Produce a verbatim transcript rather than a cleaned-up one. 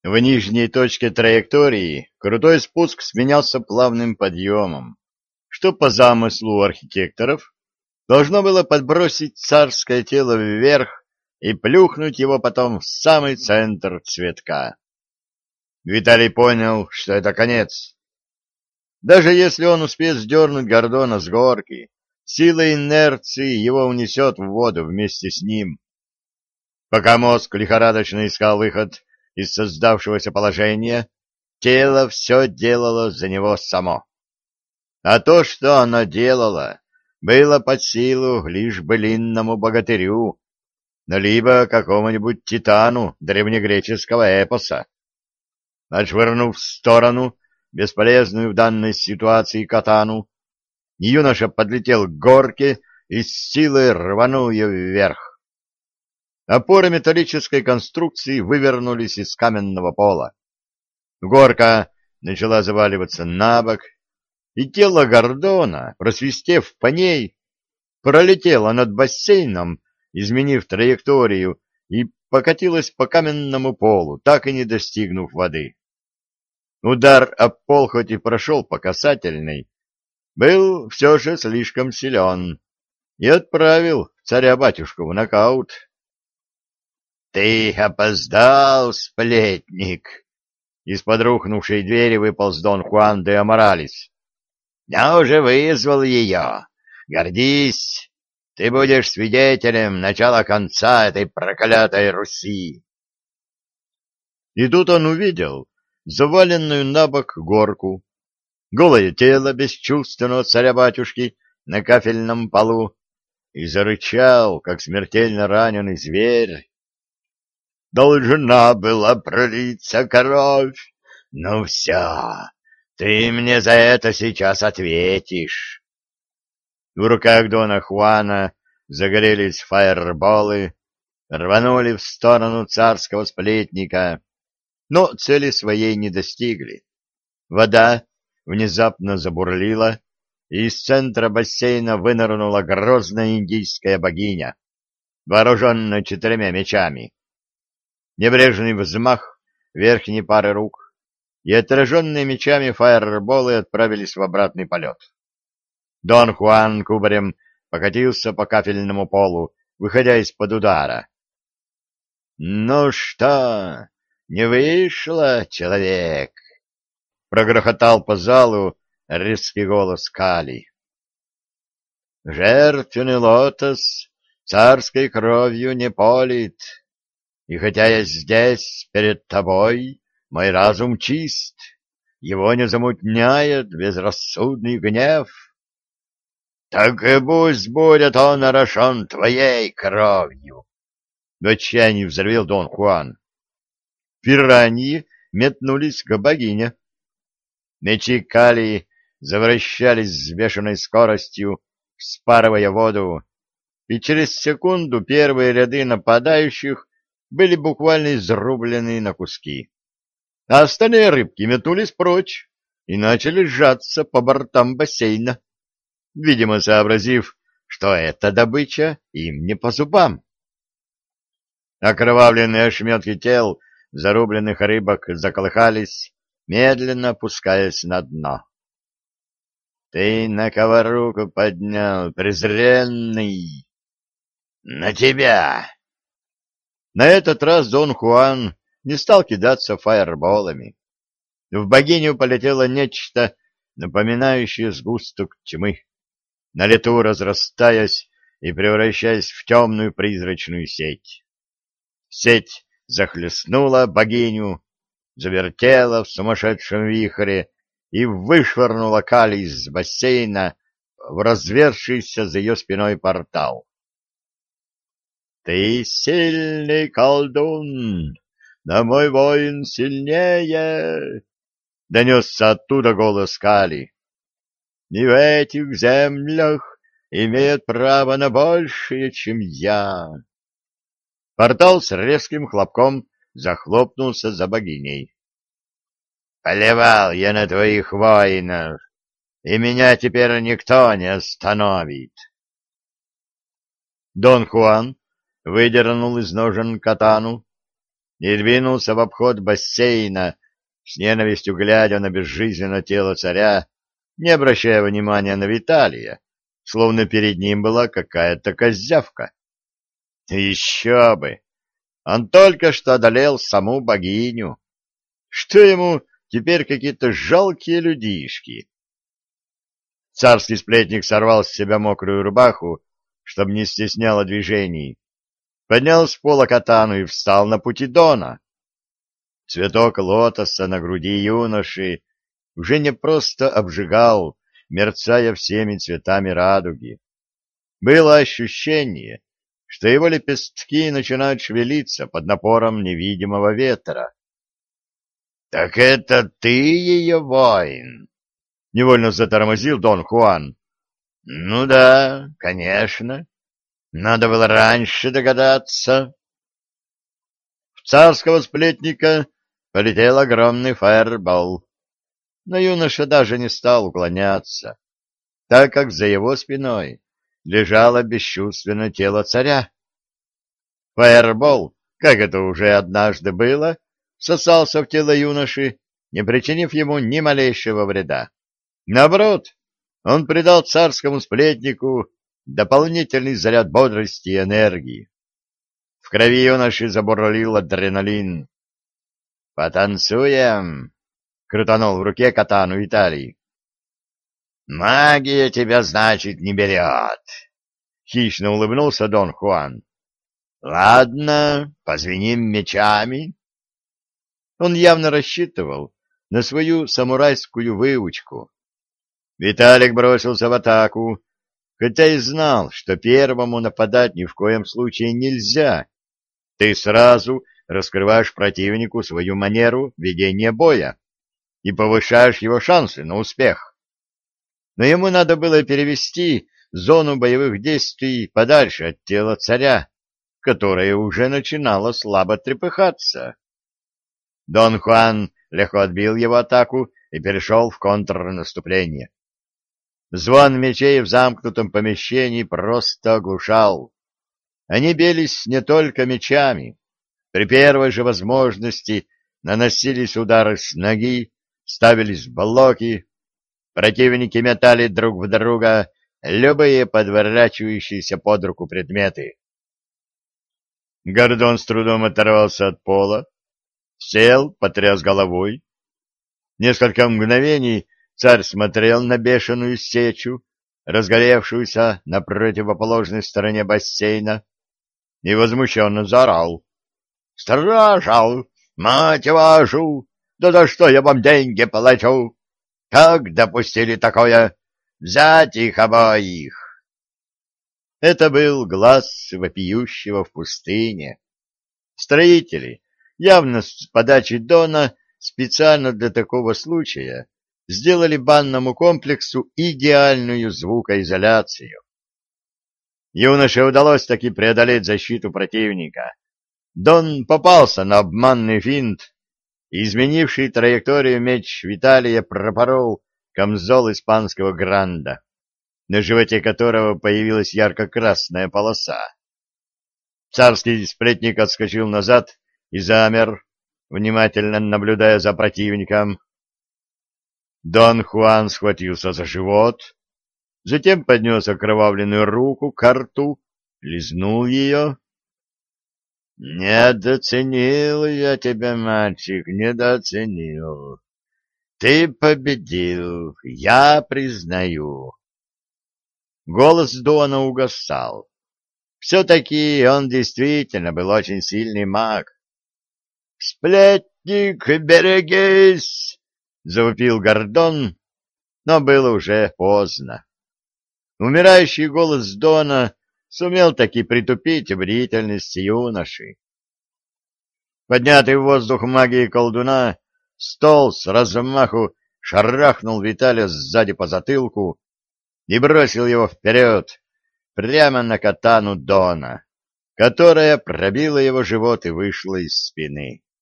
В нижней точке траектории крутой спуск сменялся плавным подъемом, что по замыслу архитекторов должно было подбросить царское тело вверх и плюхнуть его потом в самый центр цветка. Виталий понял, что это конец. Даже если он успеет сдернуть Гордона с горки, сила инерции его унесет в воду вместе с ним. Пока мозг лихорадочно искал выход из создавшегося положения, тело все делало за него само. А то, что оно делало, было под силу лишь былинному богатырю, но либо какому-нибудь титану древнегреческого эпоса. Отшвырнув в сторону бесполезную в данной ситуации катану, юноша подлетел к горке и с силой рванул ее вверх. Опоры металлической конструкции вывернулись из каменного пола. Горка начала заваливаться на бок, и тело Гордона, просвистев по ней, пролетело над бассейном, изменив траекторию, и покатилось по каменному полу, так и не достигнув воды. Удар об пол хоть и прошел по касательной, был все же слишком силен и отправил царя-батюшку в нокаут. — Ты опоздал, сплетник! — из-под рухнувшей двери выполз Дон Хуан де Аморалес. — Я уже вызвал ее. Гордись, ты будешь свидетелем начала конца этой проклятой Руси. И тут он увидел заваленную на бок горку, голое тело бесчувственного царя-батюшки на кафельном полу, и зарычал, как смертельно раненый зверь. Должна была пролиться кровь. Ну все, ты мне за это сейчас ответишь. В руках Дона Хуана загорелись фаерболы, рванули в сторону царского сплетника, но цели своей не достигли. Вода внезапно забурлила, и из центра бассейна вынырнула грозная индийская богиня, вооруженная четырьмя мечами. Небрежный взмах верхней пары рук, и отраженные мечами фаерболы отправились в обратный полет. Дон Хуан кубарем покатился по кафельному полу, выходя из-под удара. — Ну что, не вышло, человек? — прогрохотал по залу резкий голос Кали. — Жертвенный лотос царской кровью не полит. И хотя я здесь, перед тобой, мой разум чист, его не замутняет безрассудный гнев. Так и пусть будет он орошен твоей кровью! — в отчаянии взревел Дон Хуан. Пираньи метнулись к богине. Мечи Кали завращались с бешеной скоростью, вспарывая воду, и через секунду первые ряды нападающих были буквально изрублены на куски. А остальные рыбки метнулись прочь и начали сжаться по бортам бассейна, видимо, сообразив, что эта добыча им не по зубам. Окровавленные ошметки тел зарубленных рыбок заколыхались, медленно опускаясь на дно. — Ты на кого руку поднял, презренный? — На тебя! На этот раз Дон Хуан не стал кидаться фаерболами. В богиню полетело нечто, напоминающее сгусток тьмы, на лету разрастаясь и превращаясь в темную призрачную сеть. Сеть захлестнула богиню, завертела в сумасшедшем вихре и вышвырнула Кали из бассейна в развершийся за ее спиной портал. — Ты сильный колдун, но мой воин сильнее! — донесся оттуда голос Кали. — И в этих землях имеет право на большее, чем я. Портал с резким хлопком захлопнулся за богиней. — Плевал я на твоих воинов, и меня теперь никто не остановит. Дон Хуан выдернул из ножен катану, и двинулся в обход бассейна, с ненавистью глядя на безжизненное тело царя, не обращая внимания на Виталия, словно перед ним была какая-то козявка. Еще бы! Он только что одолел саму богиню. Что ему теперь какие-то жалкие людишки? Царский сплетник сорвал с себя мокрую рубаху, чтобы не стесняло движений, поднял с пола катану и встал на пути Дона. Цветок лотоса на груди юноши уже не просто обжигал, мерцая всеми цветами радуги. Было ощущение, что его лепестки начинают шевелиться под напором невидимого ветра. — Так это ты ее воин? — невольно затормозил Дон Хуан. — Ну да, конечно. Надо было раньше догадаться. В царского сплетника полетел огромный фаербол, но юноша даже не стал уклоняться, так как за его спиной лежало бесчувственное тело царя. Фаербол, как это уже однажды было, сосался в тело юноши, не причинив ему ни малейшего вреда. Наоборот, он придал царскому сплетнику дополнительный заряд бодрости и энергии. В крови юноши забурлил адреналин. «Потанцуем!» — крутанул в руке катану Виталий. «Магия тебя, значит, не берет!» — хищно улыбнулся Дон Хуан. «Ладно, позвеним мечами». Он явно рассчитывал на свою самурайскую выучку. Виталик бросился в атаку, хотя и знал, что первому нападать ни в коем случае нельзя. Ты сразу раскрываешь противнику свою манеру ведения боя и повышаешь его шансы на успех. Но ему надо было перевести зону боевых действий подальше от тела царя, которое уже начинало слабо трепыхаться. Дон Хуан легко отбил его атаку и перешел в контрнаступление. Звон мечей в замкнутом помещении просто оглушал. Они бились не только мечами. При первой же возможности наносились удары с ноги, ставились блоки. Противники метали друг в друга любые подворачивающиеся под руку предметы. Гордон с трудом оторвался от пола, сел, потряс головой. Несколько мгновений царь смотрел на бешеную сечу, разгоревшуюся на противоположной стороне бассейна, и возмущенно заорал. — Стража! Мать вашу! Да за что я вам деньги плачу? Как допустили такое? Взять их обоих! Это был глаз вопиющего в пустыне. Строители, явно с подачи Дона, специально для такого случая, сделали банному комплексу идеальную звукоизоляцию. Юноше удалось таки преодолеть защиту противника. Дон попался на обманный финт, и изменивший траекторию меч Виталия пропорол камзол испанского гранда, на животе которого появилась ярко-красная полоса. Царский сплетник отскочил назад и замер, внимательно наблюдая за противником. Дон Хуан схватился за живот, затем поднес окровавленную руку к рту, лизнул ее. — Недооценил я тебя, мальчик, недооценил. Ты победил, я признаю. Голос Дона угасал. Все-таки он действительно был очень сильный маг. — Сплетник, берегись! — завопил Гордон, но было уже поздно. Умирающий голос Дона сумел таки притупить бдительность юноши. Поднятый в воздух магией колдуна, стол с размаху шарахнул Виталия сзади по затылку и бросил его вперед, прямо на катану Дона, которая пробила его живот и вышла из спины.